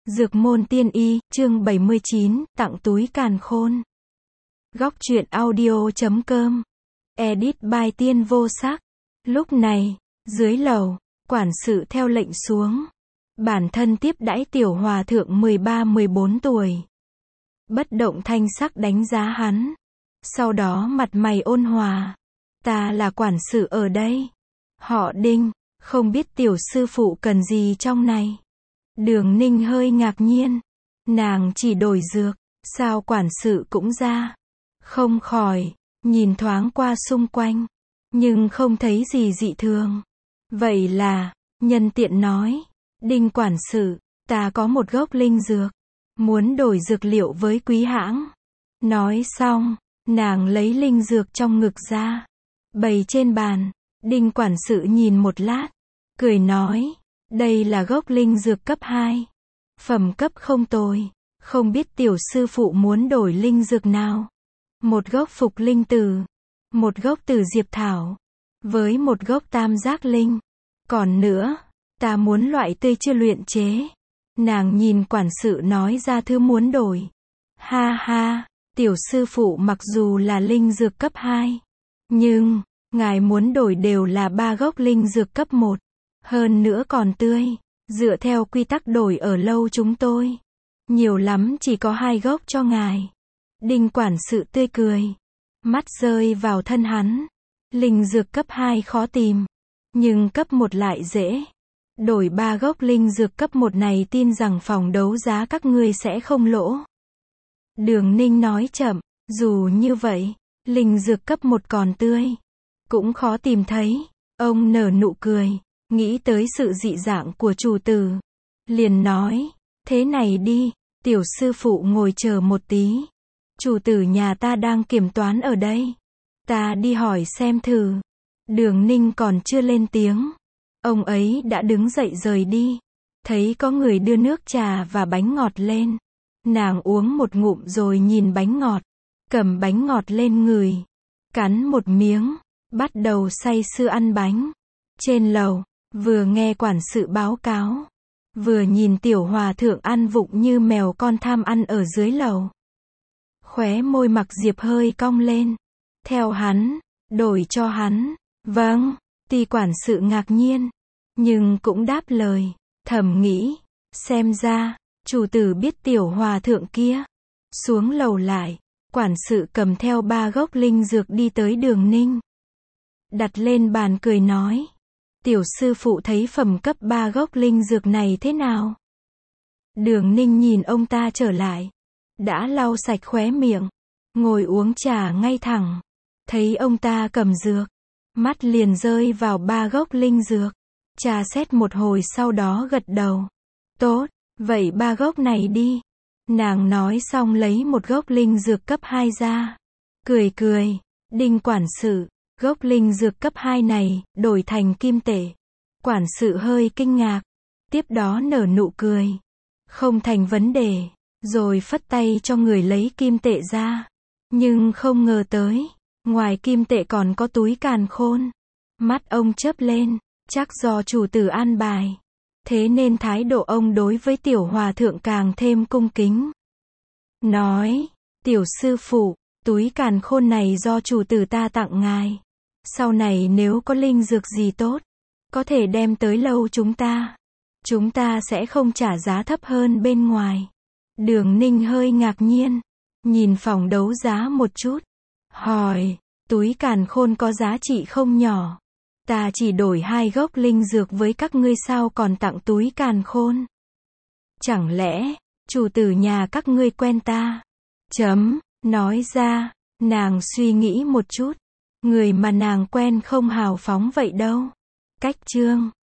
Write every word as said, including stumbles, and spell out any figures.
Dược môn tiên y, chương bảy mươi chín, tặng túi càn khôn. Góc truyện audio chấm com. Edit by Tiên Vô Sắc. Lúc này, dưới lầu, quản sự theo lệnh xuống. Bản thân tiếp đãi tiểu hòa thượng mười ba mười bốn tuổi. Bất động thanh sắc đánh giá hắn. Sau đó mặt mày ôn hòa. Ta là quản sự ở đây. Họ Đinh, không biết tiểu sư phụ cần gì trong này. Đường Ninh hơi ngạc nhiên. Nàng chỉ đổi dược, sao quản sự cũng ra. Không khỏi, nhìn thoáng qua xung quanh, nhưng không thấy gì dị thường. Vậy là, nhân tiện nói, Đinh quản sự, ta có một gốc linh dược, muốn đổi dược liệu với quý hãng. Nói xong, nàng lấy linh dược trong ngực ra, bày trên bàn. Đinh quản sự nhìn một lát, cười nói, đây là gốc linh dược cấp hai. Phẩm cấp không tồi, không biết tiểu sư phụ muốn đổi linh dược nào. Một gốc phục linh tử, một gốc tử diệp thảo, với một gốc tam giác linh. Còn nữa, ta muốn loại tươi chưa luyện chế. Nàng nhìn quản sự nói ra thứ muốn đổi. Ha ha, tiểu sư phụ mặc dù là linh dược cấp hai, nhưng, ngài muốn đổi đều là ba gốc linh dược cấp một. Hơn nữa còn tươi, dựa theo quy tắc đổi ở lâu chúng tôi. Nhiều lắm chỉ có hai gốc cho ngài. Đinh quản sự tươi cười. Mắt rơi vào thân hắn. Linh dược cấp hai khó tìm. Nhưng cấp một lại dễ. Đổi ba gốc linh dược cấp một này tin rằng phòng đấu giá các ngươi sẽ không lỗ. Đường Ninh nói chậm, dù như vậy, linh dược cấp một còn tươi, cũng khó tìm thấy. Ông nở nụ cười. Nghĩ tới sự dị dạng của chủ tử. Liền nói, thế này đi, tiểu sư phụ ngồi chờ một tí. Chủ tử nhà ta đang kiểm toán ở đây. Ta đi hỏi xem thử. Đường Ninh còn chưa lên tiếng. Ông ấy đã đứng dậy rời đi. Thấy có người đưa nước trà và bánh ngọt lên. Nàng uống một ngụm rồi nhìn bánh ngọt. Cầm bánh ngọt lên người. Cắn một miếng. Bắt đầu say sưa ăn bánh. Trên lầu. Vừa nghe quản sự báo cáo, vừa nhìn tiểu hòa thượng ăn vụng như mèo con tham ăn ở dưới lầu. Khóe môi Mặc Diệp hơi cong lên. Theo hắn, đổi cho hắn. Vâng, tuy quản sự ngạc nhiên, nhưng cũng đáp lời, thầm nghĩ, xem ra, chủ tử biết tiểu hòa thượng kia. Xuống lầu lại, quản sự cầm theo ba gốc linh dược đi tới Đường Ninh. Đặt lên bàn cười nói. Tiểu sư phụ thấy phẩm cấp ba gốc linh dược này thế nào? Đường Ninh nhìn ông ta trở lại. Đã lau sạch khóe miệng. Ngồi uống trà ngay thẳng. Thấy ông ta cầm dược. Mắt liền rơi vào ba gốc linh dược. Trà xét một hồi sau đó gật đầu. Tốt, vậy ba gốc này đi. Nàng nói xong lấy một gốc linh dược cấp hai ra. Cười cười. Đinh quản sự. Gốc linh dược cấp hai này, đổi thành kim tệ. Quản sự hơi kinh ngạc. Tiếp đó nở nụ cười. Không thành vấn đề. Rồi phất tay cho người lấy kim tệ ra. Nhưng không ngờ tới. Ngoài kim tệ còn có túi càn khôn. Mắt ông chớp lên. Chắc do chủ tử an bài. Thế nên thái độ ông đối với tiểu hòa thượng càng thêm cung kính. Nói. Tiểu sư phụ, túi càn khôn này do chủ tử ta tặng ngài. Sau này nếu có linh dược gì tốt, có thể đem tới lâu chúng ta. Chúng ta sẽ không trả giá thấp hơn bên ngoài. Đường Ninh hơi ngạc nhiên. Nhìn phòng đấu giá một chút. Hỏi, túi càn khôn có giá trị không nhỏ. Ta chỉ đổi hai gốc linh dược với các ngươi sao còn tặng túi càn khôn. Chẳng lẽ, chủ tử nhà các ngươi quen ta? Chấm, nói ra, nàng suy nghĩ một chút. Người mà nàng quen không hào phóng vậy đâu. Cách chương